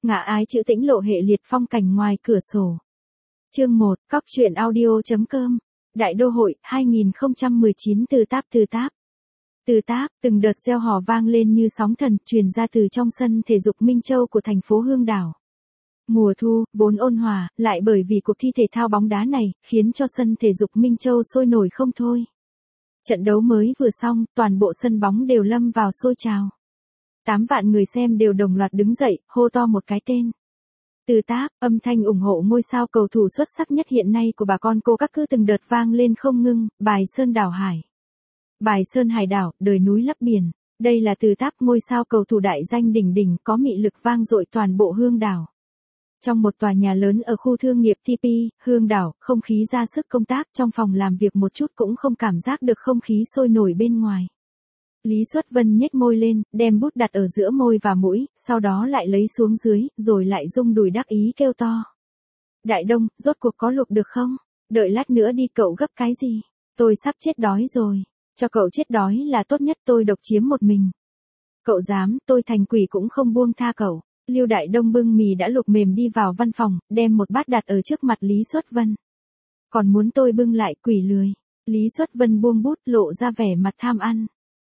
Ngã ái trữ tĩnh lộ hệ liệt phong cảnh ngoài cửa sổ. Chương 1, Cóc truyện audio.com. Đại đô hội, 2019 từ táp. Từ táp, từng đợt reo hò vang lên như sóng thần, truyền ra từ trong sân thể dục Minh Châu của thành phố Hương Đảo. Mùa thu, vốn ôn hòa, lại bởi vì cuộc thi thể thao bóng đá này, khiến cho sân thể dục Minh Châu sôi nổi không thôi. Trận đấu mới vừa xong, toàn bộ sân bóng đều lâm vào sôi trào. 8 vạn người xem đều đồng loạt đứng dậy, hô to một cái tên. Từ táp, âm thanh ủng hộ ngôi sao cầu thủ xuất sắc nhất hiện nay của bà con cô các cứ từng đợt vang lên không ngưng, bài Sơn Đảo Hải. Bài Sơn Hải đảo, đời núi lấp biển. Đây là từ táp, ngôi sao cầu thủ đại danh đỉnh đỉnh có mị lực vang dội toàn bộ Hương Đảo. Trong một tòa nhà lớn ở khu thương nghiệp TP, Hương Đảo, không khí ra sức công tác, trong phòng làm việc một chút cũng không cảm giác được không khí sôi nổi bên ngoài. Lý Xuất Vân nhếch môi lên, đem bút đặt ở giữa môi và mũi, sau đó lại lấy xuống dưới, rồi lại rung đùi đắc ý kêu to. Đại Đông, rốt cuộc có lục được không? Đợi lát nữa đi, cậu gấp cái gì? Tôi sắp chết đói rồi. Cho cậu chết đói là tốt nhất, tôi độc chiếm một mình. Cậu dám, tôi thành quỷ cũng không buông tha cậu. Lưu Đại Đông bưng mì đã luộc mềm đi vào văn phòng, đem một bát đặt ở trước mặt Lý Xuất Vân. Còn muốn tôi bưng lại, quỷ lười. Lý Xuất Vân buông bút, lộ ra vẻ mặt tham ăn.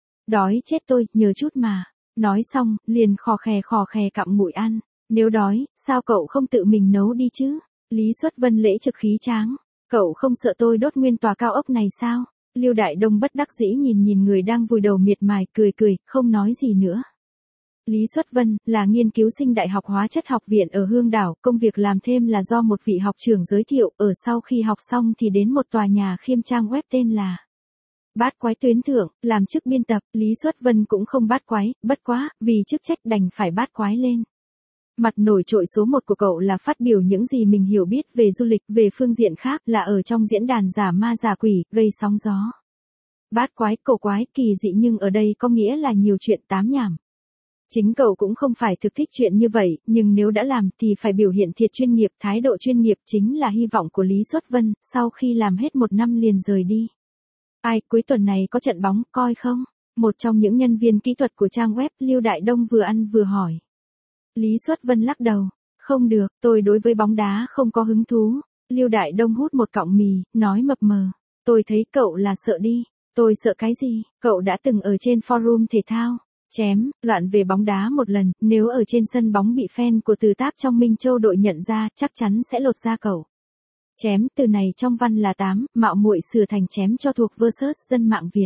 Đói chết tôi, nhờ chút mà. Nói xong, liền khò khè cặm mũi ăn. Nếu đói, sao cậu không tự mình nấu đi chứ? Lý Xuất Vân lễ trực khí tráng. Cậu không sợ tôi đốt nguyên tòa cao ốc này sao? Lưu Đại Đông bất đắc dĩ nhìn người đang vùi đầu miệt mài, cười, không nói gì nữa. Lý Xuất Vân, là nghiên cứu sinh Đại học Hóa chất học viện ở Hương Đảo, công việc làm thêm là do một vị học trưởng giới thiệu, ở sau khi học xong thì đến một tòa nhà khiêm trang web tên là Bát Quái tuyến thượng, làm chức biên tập. Lý Xuất Vân cũng không bát quái, bất quá, vì chức trách đành phải bát quái lên. Mặt nổi trội số 1 của cậu là phát biểu những gì mình hiểu biết về du lịch, về phương diện khác là ở trong diễn đàn giả ma giả quỷ, gây sóng gió. Bát quái, cổ quái, kỳ dị, nhưng ở đây có nghĩa là nhiều chuyện tám nhảm. Chính cậu cũng không phải thực thích chuyện như vậy, nhưng nếu đã làm thì phải biểu hiện thiệt chuyên nghiệp, thái độ chuyên nghiệp chính là hy vọng của Lý Xuất Vân, sau khi làm hết 1 năm liền rời đi. Ai, cuối tuần này có trận bóng, coi không? Một trong những nhân viên kỹ thuật của trang web, Lưu Đại Đông vừa ăn vừa hỏi. Lý Xuất Vân lắc đầu. Không được, tôi đối với bóng đá không có hứng thú. Lưu Đại Đông hút một cọng mì, nói mập mờ. Tôi thấy cậu là sợ đi. Tôi sợ cái gì? Cậu đã từng ở trên forum thể thao chém, loạn về bóng đá một lần, nếu ở trên sân bóng bị fan của từ táp trong Minh Châu đội nhận ra, chắc chắn sẽ lột da cậu. Chém, từ này trong văn là 8, mạo muội sửa thành chém cho thuộc versus dân mạng Việt.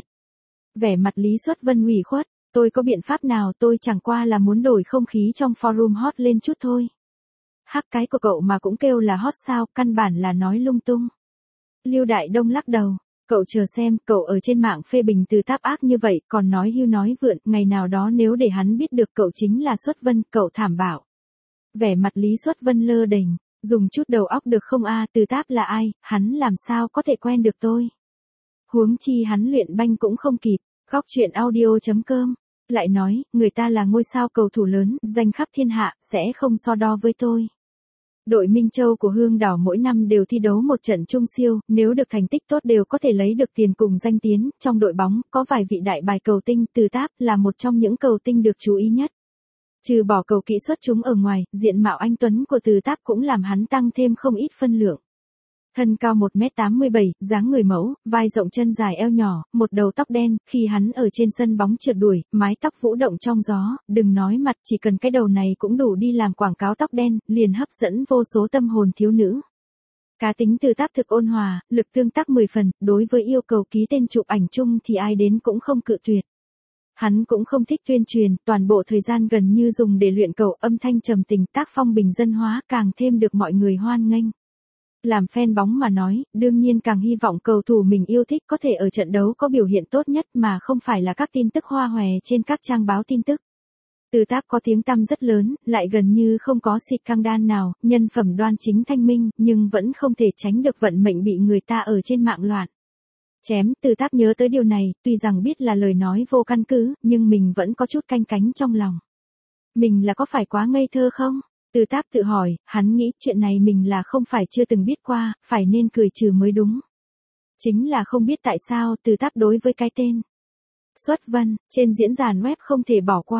Vẻ mặt Lý Xuất Vân ủy khuất, tôi có biện pháp nào, tôi chẳng qua là muốn đổi không khí trong forum hot lên chút thôi. Hắc, cái của cậu mà cũng kêu là hot sao, căn bản là nói lung tung. Lưu Đại Đông lắc đầu. Cậu chờ xem, cậu ở trên mạng phê bình từ táp ác như vậy, còn nói hưu nói vượn, ngày nào đó nếu để hắn biết được cậu chính là Xuất Vân, cậu thảm bạo. Vẻ mặt Lý Xuất Vân lơ đễnh, dùng chút đầu óc được không a, từ táp là ai, hắn làm sao có thể quen được tôi. Huống chi hắn luyện banh cũng không kịp. Cóc truyện audio.com. Lại nói, người ta là ngôi sao cầu thủ lớn, danh khắp thiên hạ, sẽ không so đo với tôi. Đội Minh Châu của Hương Đảo mỗi năm đều thi đấu một trận chung siêu, nếu được thành tích tốt đều có thể lấy được tiền cùng danh tiếng. Trong đội bóng, có vài vị đại bài cầu tinh, từ táp là một trong những cầu tinh được chú ý nhất. Trừ bỏ cầu kỹ xuất chúng ở ngoài, diện mạo anh tuấn của từ táp cũng làm hắn tăng thêm không ít phân lượng. Thân cao 1m87, dáng người mẫu, vai rộng chân dài eo nhỏ, một đầu tóc đen, khi hắn ở trên sân bóng trượt đuổi, mái tóc vũ động trong gió, đừng nói mặt, chỉ cần cái đầu này cũng đủ đi làm quảng cáo tóc đen, liền hấp dẫn vô số tâm hồn thiếu nữ. Cá tính từ táp thực ôn hòa, lực tương tác 10 phần, đối với yêu cầu ký tên chụp ảnh chung thì ai đến cũng không cự tuyệt. Hắn cũng không thích tuyên truyền, toàn bộ thời gian gần như dùng để luyện cầu, âm thanh trầm tình, tác phong bình dân hóa, càng thêm được mọi người hoan nghênh. Làm fan bóng mà nói, đương nhiên càng hy vọng cầu thủ mình yêu thích có thể ở trận đấu có biểu hiện tốt nhất mà không phải là các tin tức hoa hòe trên các trang báo tin tức. Từ táp có tiếng tăm rất lớn, lại gần như không có xịt căng đan nào, nhân phẩm đoan chính thanh minh, nhưng vẫn không thể tránh được vận mệnh bị người ta ở trên mạng loạn. Chém, từ táp nhớ tới điều này, tuy rằng biết là lời nói vô căn cứ, nhưng mình vẫn có chút canh cánh trong lòng. Mình là có phải quá ngây thơ không? Từ táp tự hỏi, hắn nghĩ chuyện này mình là không phải chưa từng biết qua, phải nên cười trừ mới đúng. Chính là không biết tại sao từ táp đối với cái tên Xuất Vân, trên diễn đàn web không thể bỏ qua.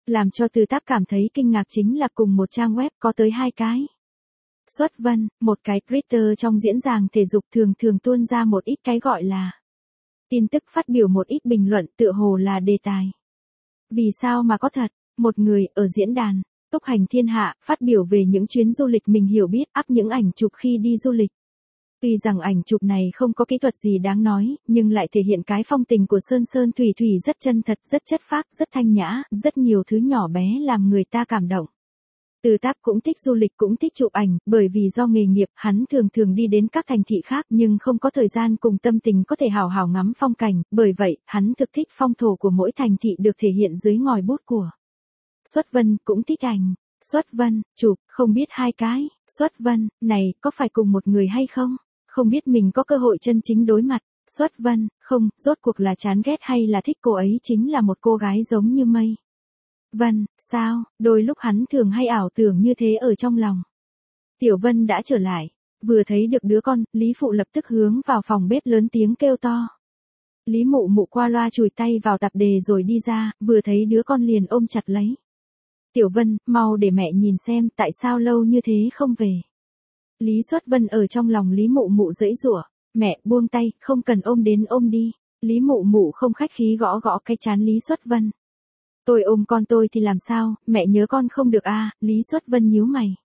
Làm cho Từ Táp cảm thấy kinh ngạc chính là cùng một trang web có tới 2 cái. Xuất Vân, một cái Twitter trong diễn giảng thể dục thường thường tuôn ra một ít cái gọi là tin tức, phát biểu một ít bình luận tựa hồ là đề tài. Vì sao mà có thật, một người ở diễn đàn Tốc Hành Thiên Hạ phát biểu về những chuyến du lịch mình hiểu biết, up những ảnh chụp khi đi du lịch. Tuy rằng ảnh chụp này không có kỹ thuật gì đáng nói, nhưng lại thể hiện cái phong tình của sơn sơn thủy thủy rất chân thật, rất chất phác, rất thanh nhã, rất nhiều thứ nhỏ bé làm người ta cảm động. Từ Táp cũng thích du lịch, cũng thích chụp ảnh, bởi vì do nghề nghiệp, hắn thường thường đi đến các thành thị khác nhưng không có thời gian cùng tâm tình có thể hào hào ngắm phong cảnh, bởi vậy, hắn thực thích phong thổ của mỗi thành thị được thể hiện dưới ngòi bút của Xuất Vân, cũng thích ảnh. Xuất Vân, chụp, không biết 2 cái, Xuất Vân, này, có phải cùng một người hay không? Không biết mình có cơ hội chân chính đối mặt. Xuất Vân, không, rốt cuộc là chán ghét hay là thích cô ấy chính là một cô gái giống như mây. Vân, sao, đôi lúc hắn thường hay ảo tưởng như thế ở trong lòng. Tiểu Vân đã trở lại, vừa thấy được đứa con, Lý Phụ lập tức hướng vào phòng bếp lớn tiếng kêu to. Lý Mụ Mụ qua loa chùi tay vào tạp dề rồi đi ra, vừa thấy đứa con liền ôm chặt lấy. Tiểu Vân, mau để mẹ nhìn xem tại sao lâu như thế không về. Lý Xuất Vân ở trong lòng Lý Mụ Mụ giãy giụa, mẹ buông tay, không cần ôm đến ôm đi. Lý Mụ Mụ không khách khí gõ gõ cái trán Lý Xuất Vân. Tôi ôm con tôi thì làm sao, mẹ nhớ con không được à, Lý Xuất Vân nhíu mày.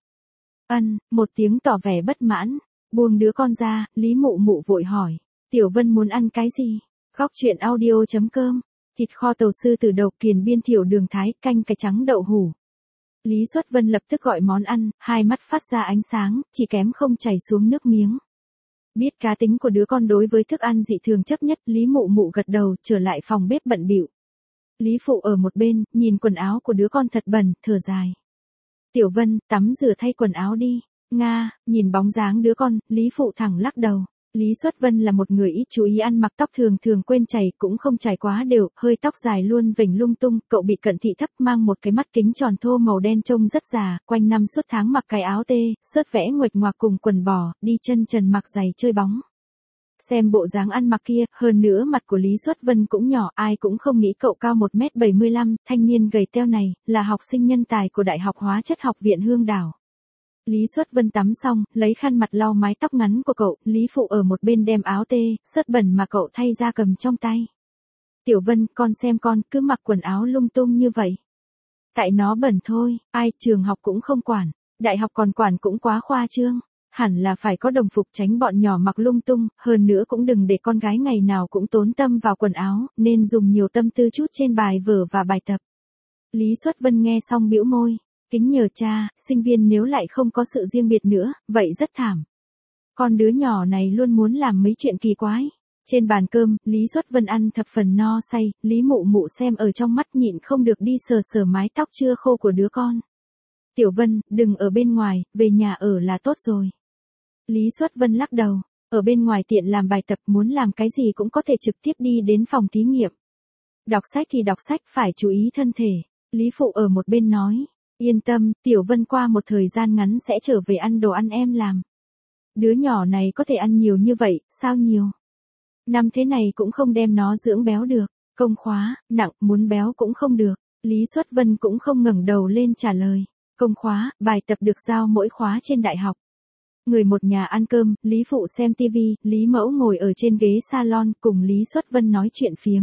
Một tiếng tỏ vẻ bất mãn, buông đứa con ra, Lý Mụ Mụ vội hỏi, Tiểu Vân muốn ăn cái gì? Góc truyện audio.com, thịt kho tàu sư tử đậu, kiền biên thiểu đường thái, canh cải trắng đậu hủ. Lý Xuất Vân lập tức gọi món ăn, hai mắt phát ra ánh sáng, chỉ kém không chảy xuống nước miếng. Biết cá tính của đứa con đối với thức ăn dị thường chấp nhất, Lý Mụ Mụ gật đầu, trở lại phòng bếp bận bịu. Lý Phụ ở một bên, nhìn quần áo của đứa con thật bẩn, thở dài. Tiểu Vân, tắm rửa thay quần áo đi. Nga, nhìn bóng dáng đứa con, Lý Phụ thẳng lắc đầu. Lý Xuất Vân là một người ít chú ý ăn mặc, tóc thường thường quên chảy, cũng không chảy quá đều, hơi tóc dài luôn vểnh lung tung, cậu bị cận thị thấp, mang một cái mắt kính tròn thô màu đen trông rất già, quanh năm suốt tháng mặc cái áo tê, sớt vẽ nguệch ngoạc cùng quần bò, đi chân trần mặc giày chơi bóng. Xem bộ dáng ăn mặc kia, hơn nữa mặt của Lý Xuất Vân cũng nhỏ, ai cũng không nghĩ cậu cao 1m75, thanh niên gầy teo này, là học sinh nhân tài của Đại học Hóa chất Học viện Hương Đảo. Lý Xuất Vân tắm xong, lấy khăn mặt lau mái tóc ngắn của cậu, Lý Phụ ở một bên đem áo tê, sớt bẩn mà cậu thay ra cầm trong tay. Tiểu Vân, con xem con, cứ mặc quần áo lung tung như vậy. Tại nó bẩn thôi, ai, trường học cũng không quản, đại học còn quản cũng quá khoa trương. Hẳn là phải có đồng phục tránh bọn nhỏ mặc lung tung, hơn nữa cũng đừng để con gái ngày nào cũng tốn tâm vào quần áo, nên dùng nhiều tâm tư chút trên bài vở và bài tập. Lý Xuất Vân nghe xong bĩu môi, kính nhờ cha, sinh viên nếu lại không có sự riêng biệt nữa, vậy rất thảm. Con đứa nhỏ này luôn muốn làm mấy chuyện kỳ quái. Trên bàn cơm, Lý Xuất Vân ăn thập phần no say, Lý Mụ Mụ xem ở trong mắt nhịn không được đi sờ sờ mái tóc chưa khô của đứa con. Tiểu Vân, đừng ở bên ngoài, về nhà ở là tốt rồi. Lý Xuất Vân lắc đầu, ở bên ngoài tiện làm bài tập, muốn làm cái gì cũng có thể trực tiếp đi đến phòng thí nghiệm. Đọc sách thì đọc sách, phải chú ý thân thể. Lý Phụ ở một bên nói, yên tâm, Tiểu Vân qua một thời gian ngắn sẽ trở về ăn đồ ăn em làm. Đứa nhỏ này có thể ăn nhiều như vậy, sao nhiều? Năm thế này cũng không đem nó dưỡng béo được, công khóa, nặng, muốn béo cũng không được. Lý Xuất Vân cũng không ngẩng đầu lên trả lời, công khóa, bài tập được giao mỗi khóa trên đại học. Người một nhà ăn cơm, Lý Phụ xem tivi, Lý Mẫu ngồi ở trên ghế salon cùng Lý Xuất Vân nói chuyện phiếm.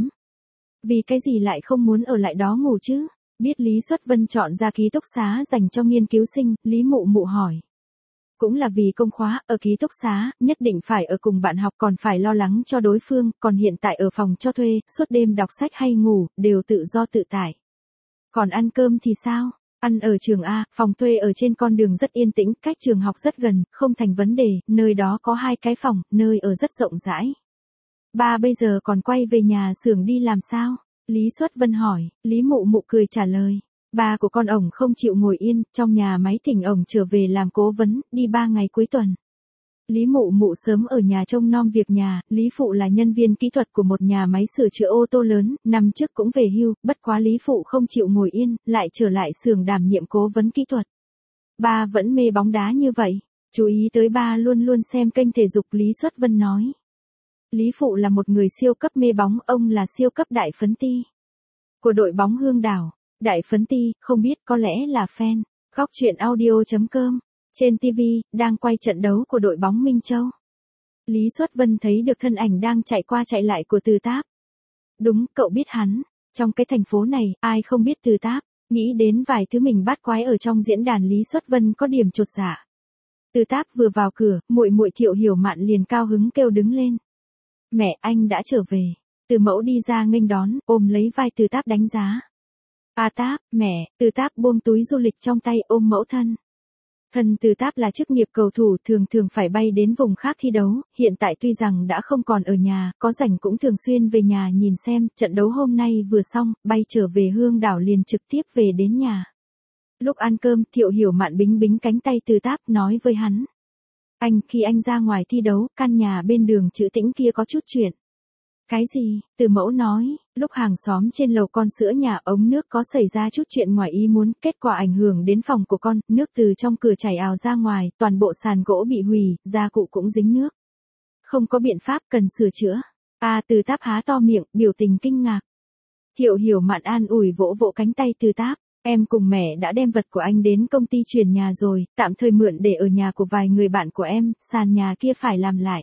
Vì cái gì lại không muốn ở lại đó ngủ chứ? Biết Lý Xuất Vân chọn ra ký túc xá dành cho nghiên cứu sinh, Lý Mụ Mụ hỏi. Cũng là vì công khóa, ở ký túc xá, nhất định phải ở cùng bạn học, còn phải lo lắng cho đối phương, còn hiện tại ở phòng cho thuê, suốt đêm đọc sách hay ngủ, đều tự do tự tại. Còn ăn cơm thì sao? Ăn ở trường A, phòng thuê ở trên con đường rất yên tĩnh, cách trường học rất gần, không thành vấn đề, nơi đó có 2 cái phòng, nơi ở rất rộng rãi. Ba bây giờ còn quay về nhà xưởng đi làm sao? Lý Xuất Vân hỏi, Lý Mụ Mụ cười trả lời. Ba của con ổng không chịu ngồi yên, trong nhà máy thỉnh ổng trở về làm cố vấn, đi 3 ngày cuối tuần. Lý Mụ Mụ sớm ở nhà trông nom việc nhà, Lý Phụ là nhân viên kỹ thuật của một nhà máy sửa chữa ô tô lớn, năm trước cũng về hưu, bất quá Lý Phụ không chịu ngồi yên, lại trở lại xưởng đảm nhiệm cố vấn kỹ thuật. Ba vẫn mê bóng đá như vậy, chú ý tới ba luôn luôn xem kênh thể dục, Lý Xuất Vân nói. Lý Phụ là một người siêu cấp mê bóng, ông là siêu cấp đại phấn ti của đội bóng Hương Đảo. Đại phấn ti, không biết có lẽ là fan. Góc truyện audio.com. Trên TV, đang quay trận đấu của đội bóng Minh Châu. Lý Xuất Vân thấy được thân ảnh đang chạy qua chạy lại của Từ Táp. Đúng, cậu biết hắn. Trong cái thành phố này, ai không biết Từ Táp. Nghĩ đến vài thứ mình bắt quái ở trong diễn đàn Lý Xuất Vân có điểm chột dạ. Từ Táp vừa vào cửa, muội muội Thiệu Hiểu Mạn liền cao hứng kêu đứng lên. Mẹ, anh đã trở về. Từ Mẫu đi ra nghênh đón, ôm lấy vai Từ Táp đánh giá. A Táp, mẹ. Từ Táp buông túi du lịch trong tay ôm mẫu thân. Thân Từ Táp là chức nghiệp cầu thủ thường phải bay đến vùng khác thi đấu, hiện tại tuy rằng đã không còn ở nhà, có rảnh cũng thường xuyên về nhà nhìn xem, trận đấu hôm nay vừa xong, bay trở về Hương Đảo liền trực tiếp về đến nhà. Lúc ăn cơm, Thiệu Hiểu Mạn bính bính cánh tay Từ Táp nói với hắn. Anh, khi anh ra ngoài thi đấu, căn nhà bên đường Trữ Tĩnh kia có chút chuyện. Cái gì? Từ Mẫu nói, lúc hàng xóm trên lầu con sữa nhà ống nước có xảy ra chút chuyện ngoài ý muốn, kết quả ảnh hưởng đến phòng của con, nước từ trong cửa chảy ào ra ngoài, toàn bộ sàn gỗ bị hủy, gia cụ cũng dính nước. Không có biện pháp, cần sửa chữa. Từ Táp há to miệng, biểu tình kinh ngạc. Thiệu Hiểu Mạn an ủi vỗ vỗ cánh tay Từ Táp. Em cùng mẹ đã đem vật của anh đến công ty chuyển nhà rồi, tạm thời mượn để ở nhà của vài người bạn của em, sàn nhà kia phải làm lại.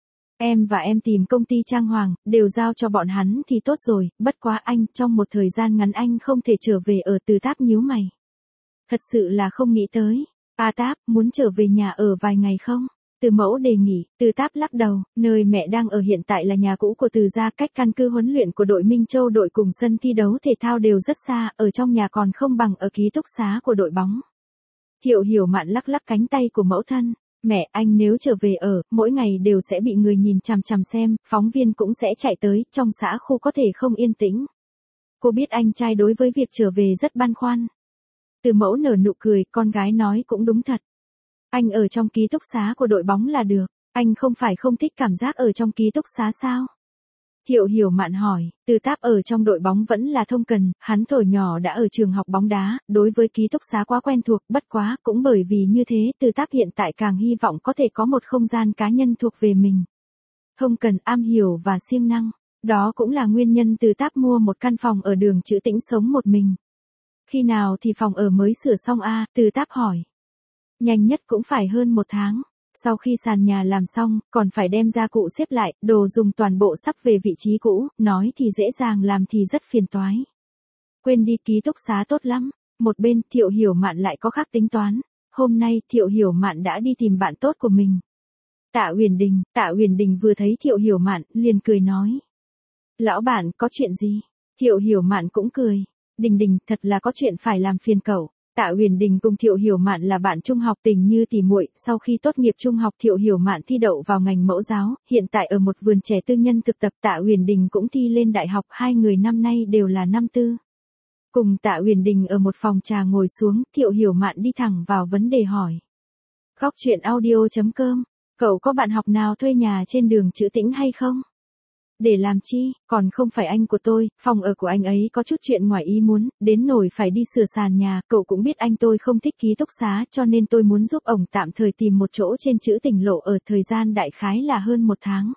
Em và em tìm công ty trang hoàng, đều giao cho bọn hắn thì tốt rồi, bất quá anh, trong một thời gian ngắn anh không thể trở về ở. Từ Táp nhíu mày. Thật sự là không nghĩ tới. Táp, muốn trở về nhà ở vài ngày không? Từ Mẫu đề nghị. Từ Táp lắc đầu, nơi mẹ đang ở hiện tại là nhà cũ của Từ gia, cách căn cứ huấn luyện của đội Minh Châu đội cùng sân thi đấu thể thao đều rất xa, ở trong nhà còn không bằng ở ký túc xá của đội bóng. Thiệu Hiểu Mạn lắc lắc cánh tay của mẫu thân. Mẹ, anh nếu trở về ở, mỗi ngày đều sẽ bị người nhìn chằm chằm xem, phóng viên cũng sẽ chạy tới, trong xã khu có thể không yên tĩnh. Cô biết anh trai đối với việc trở về rất băn khoăn. Từ Mẫu nở nụ cười, con gái nói cũng đúng thật. Anh ở trong ký túc xá của đội bóng là được, anh không phải không thích cảm giác ở trong ký túc xá sao? Thiệu Hiểu Mạn hỏi, Từ Táp ở trong đội bóng vẫn là thông cần, hắn thuở nhỏ đã ở trường học bóng đá, đối với ký túc xá quá quen thuộc, bất quá, cũng bởi vì như thế, Từ Táp hiện tại càng hy vọng có thể có một không gian cá nhân thuộc về mình. Thông cần, am hiểu và siêng năng, đó cũng là nguyên nhân Từ Táp mua một căn phòng ở đường Trữ Tĩnh sống một mình. Khi nào thì phòng ở mới sửa xong Từ Táp hỏi. Nhanh nhất cũng phải hơn 1 tháng. Sau khi sàn nhà làm xong, còn phải đem gia cụ xếp lại, đồ dùng toàn bộ sắp về vị trí cũ, nói thì dễ dàng làm thì rất phiền toái. Quên đi, ký túc xá tốt lắm. Một bên, Thiệu Hiểu Mạn lại có khác tính toán. Hôm nay, Thiệu Hiểu Mạn đã đi tìm bạn tốt của mình. Tạ Huyền Đình vừa thấy Thiệu Hiểu Mạn, liền cười nói. Lão bản, có chuyện gì? Thiệu Hiểu Mạn cũng cười. Đình, thật là có chuyện phải làm phiền cậu. Tạ Huyền Đình cùng Thiệu Hiểu Mạn là bạn trung học tình như tỉ muội, sau khi tốt nghiệp trung học Thiệu Hiểu Mạn thi đậu vào ngành mẫu giáo, hiện tại ở một vườn trẻ tư nhân thực tập. Tạ Huyền Đình cũng thi lên đại học, hai người năm nay đều là năm tư. Cùng Tạ Huyền Đình ở một phòng trà ngồi xuống, Thiệu Hiểu Mạn đi thẳng vào vấn đề hỏi. Góc truyện audio.com, cậu có bạn học nào thuê nhà trên đường Trữ Tĩnh hay không? Để làm chi, còn không phải anh của tôi, phòng ở của anh ấy có chút chuyện ngoài ý muốn, đến nỗi phải đi sửa sàn nhà, cậu cũng biết anh tôi không thích ký túc xá, cho nên tôi muốn giúp ổng tạm thời tìm một chỗ trên Trữ Tỉnh lộ ở, thời gian đại khái là hơn 1 tháng.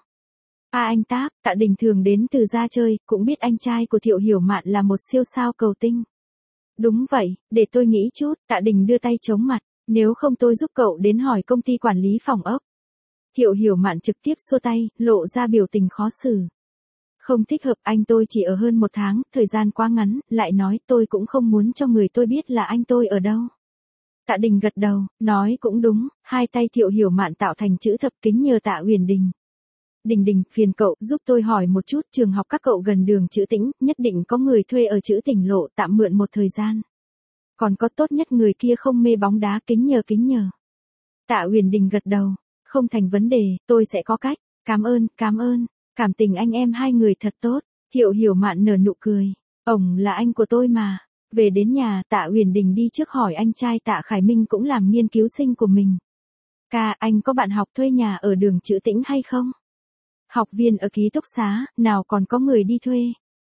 Anh Táp, Tạ Đình thường đến Từ gia chơi, cũng biết anh trai của Thiệu Hiểu Mạn là một siêu sao cầu tinh. Đúng vậy, để tôi nghĩ chút. Tạ Đình đưa tay chống mặt, nếu không tôi giúp cậu đến hỏi công ty quản lý phòng ốc. Thiệu Hiểu Mạn trực tiếp xua tay, lộ ra biểu tình khó xử. Không thích hợp, anh tôi chỉ ở hơn 1 tháng, thời gian quá ngắn, lại nói tôi cũng không muốn cho người tôi biết là anh tôi ở đâu. Tạ Đình gật đầu, nói cũng đúng, hai tay Thiệu Hiểu Mạn tạo thành chữ thập kính nhờ Tạ Huyền Đình. Đình, phiền cậu, giúp tôi hỏi một chút, trường học các cậu gần đường Trữ Tĩnh, nhất định có người thuê ở Trữ Tỉnh lộ, tạm mượn một thời gian. Còn có tốt nhất người kia không mê bóng đá, kính nhờ. Tạ Huyền Đình gật đầu, không thành vấn đề, tôi sẽ có cách, cảm ơn, cảm tình anh em hai người thật tốt. Thiệu Hiểu Mạn nở nụ cười, ổng là anh của tôi mà. Về đến nhà, Tạ Huyền Đình đi trước hỏi anh trai Tạ Khải Minh cũng làm nghiên cứu sinh của mình. Ca, anh có bạn học thuê nhà ở đường Trữ Tĩnh hay không? Học viên ở ký túc xá, nào còn có người đi thuê.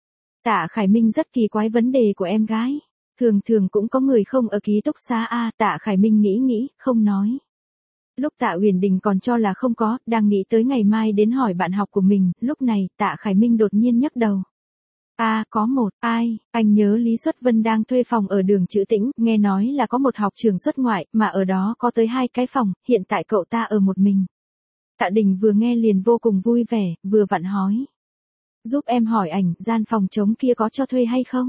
Tạ Khải Minh rất kỳ quái vấn đề của em gái. Thường cũng có người không ở ký túc xá Tạ Khải Minh nghĩ, không nói. Lúc Tạ Huyền Đình còn cho là không có, đang nghĩ tới ngày mai đến hỏi bạn học của mình, lúc này, Tạ Khải Minh đột nhiên nhấc đầu. Có một, ai, anh nhớ Lý Xuất Vân đang thuê phòng ở đường Trữ Tĩnh, nghe nói là có một học trường xuất ngoại, mà ở đó có tới 2 cái phòng, hiện tại cậu ta ở một mình. Tạ Đình vừa nghe liền vô cùng vui vẻ, vừa vặn hỏi. Giúp em hỏi ảnh, gian phòng trống kia có cho thuê hay không?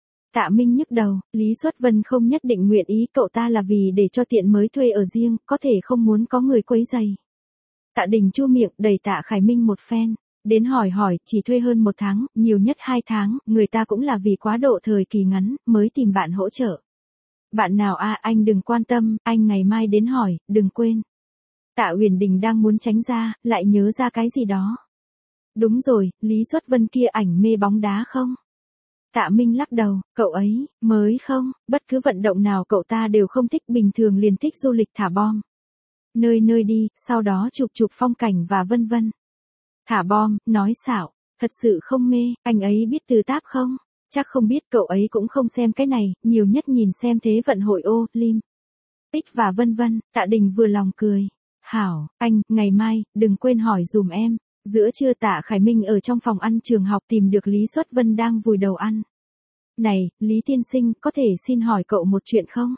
Tạ Minh nhức đầu, Lý Xuất Vân không nhất định nguyện ý, cậu ta là vì để cho tiện mới thuê ở riêng, có thể không muốn có người quấy rầy. Tạ Đình chu miệng đẩy Tạ Khải Minh một phen, đến hỏi, chỉ thuê hơn 1 tháng, nhiều nhất 2 tháng, người ta cũng là vì quá độ thời kỳ ngắn, mới tìm bạn hỗ trợ. Bạn nào anh đừng quan tâm, anh ngày mai đến hỏi, đừng quên. Tạ Uyển Đình đang muốn tránh ra, lại nhớ ra cái gì đó. Đúng rồi, Lý Xuất Vân kia ảnh mê bóng đá không? Tạ Minh lắc đầu, cậu ấy, mới không, bất cứ vận động nào cậu ta đều không thích, bình thường liền thích du lịch thả bom. Nơi đi, sau đó chụp phong cảnh và vân vân. Thả bom, nói xạo, thật sự không mê, anh ấy biết từ táp không? Chắc không biết, cậu ấy cũng không xem cái này, nhiều nhất nhìn xem thế vận hội Lim. X và vân vân. Tạ Đình vừa lòng cười. Hảo, anh, ngày mai, đừng quên hỏi dùm em. Giữa trưa Tạ Khải Minh ở trong phòng ăn trường học tìm được Lý Xuất Vân đang vùi đầu ăn. Này, Lý tiên sinh, có thể xin hỏi cậu một chuyện không?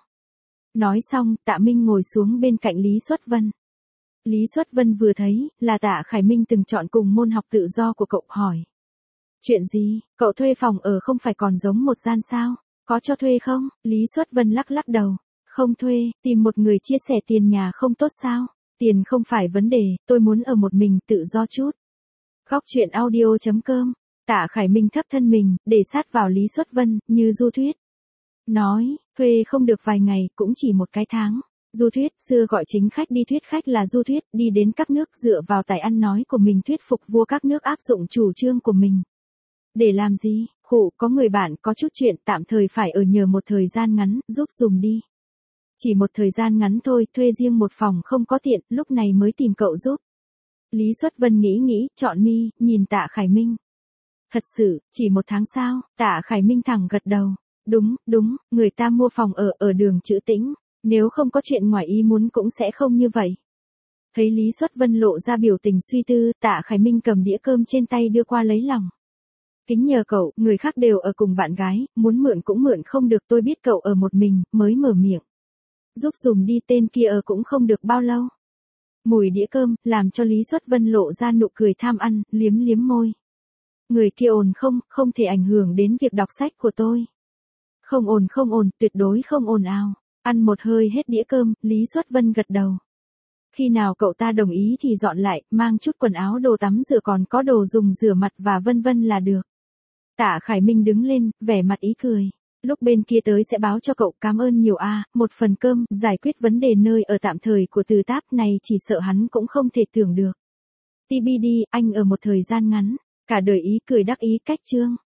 Nói xong, Tạ Minh ngồi xuống bên cạnh Lý Xuất Vân. Lý Xuất Vân vừa thấy, là Tạ Khải Minh từng chọn cùng môn học tự do của cậu, hỏi. Chuyện gì, cậu thuê phòng ở không phải còn giống một gian sao? Có cho thuê không? Lý Xuất Vân lắc đầu. Không thuê, tìm một người chia sẻ tiền nhà không tốt sao? Tiền không phải vấn đề, tôi muốn ở một mình tự do chút. Góc truyện audio.com. Tạ Khải Minh thấp thân mình, để sát vào Lý Xuất Vân, như du thuyết. Nói, thuê không được vài ngày, cũng chỉ 1 cái tháng. Du thuyết, xưa gọi chính khách đi thuyết khách là du thuyết, đi đến các nước dựa vào tài ăn nói của mình thuyết phục vua các nước áp dụng chủ trương của mình. Để làm gì? Có người bạn có chút chuyện, tạm thời phải ở nhờ một thời gian ngắn, giúp dùm đi. Chỉ một thời gian ngắn thôi, thuê riêng một phòng không có tiện, lúc này mới tìm cậu giúp. Lý Xuất Vân nghĩ, chọn mi, nhìn Tạ Khải Minh. Thật sự, chỉ 1 tháng sao? Tạ Khải Minh thẳng gật đầu. Đúng, người ta mua phòng ở đường Trữ Tĩnh. Nếu không có chuyện ngoài ý muốn cũng sẽ không như vậy. Thấy Lý Xuất Vân lộ ra biểu tình suy tư, Tạ Khải Minh cầm đĩa cơm trên tay đưa qua lấy lòng. Kính nhờ cậu, người khác đều ở cùng bạn gái, muốn mượn cũng mượn không được, tôi biết cậu ở một mình, mới mở miệng. Giúp dùm đi, tên kia ở cũng không được bao lâu. Mùi đĩa cơm, làm cho Lý Xuất Vân lộ ra nụ cười tham ăn, liếm môi. Người kia ồn không thể ảnh hưởng đến việc đọc sách của tôi. Không ồn, tuyệt đối không ồn ào. Ăn một hơi hết đĩa cơm, Lý Xuất Vân gật đầu. Khi nào cậu ta đồng ý thì dọn lại, mang chút quần áo đồ tắm rửa còn có đồ dùng rửa mặt và vân vân là được. Tạ Khải Minh đứng lên, vẻ mặt ý cười. Lúc bên kia tới sẽ báo cho cậu, cảm ơn nhiều một phần cơm, giải quyết vấn đề nơi ở tạm thời của Từ Táp này chỉ sợ hắn cũng không thể tưởng được. TBD, anh ở một thời gian ngắn, cả đời ý cười đắc ý cách chương.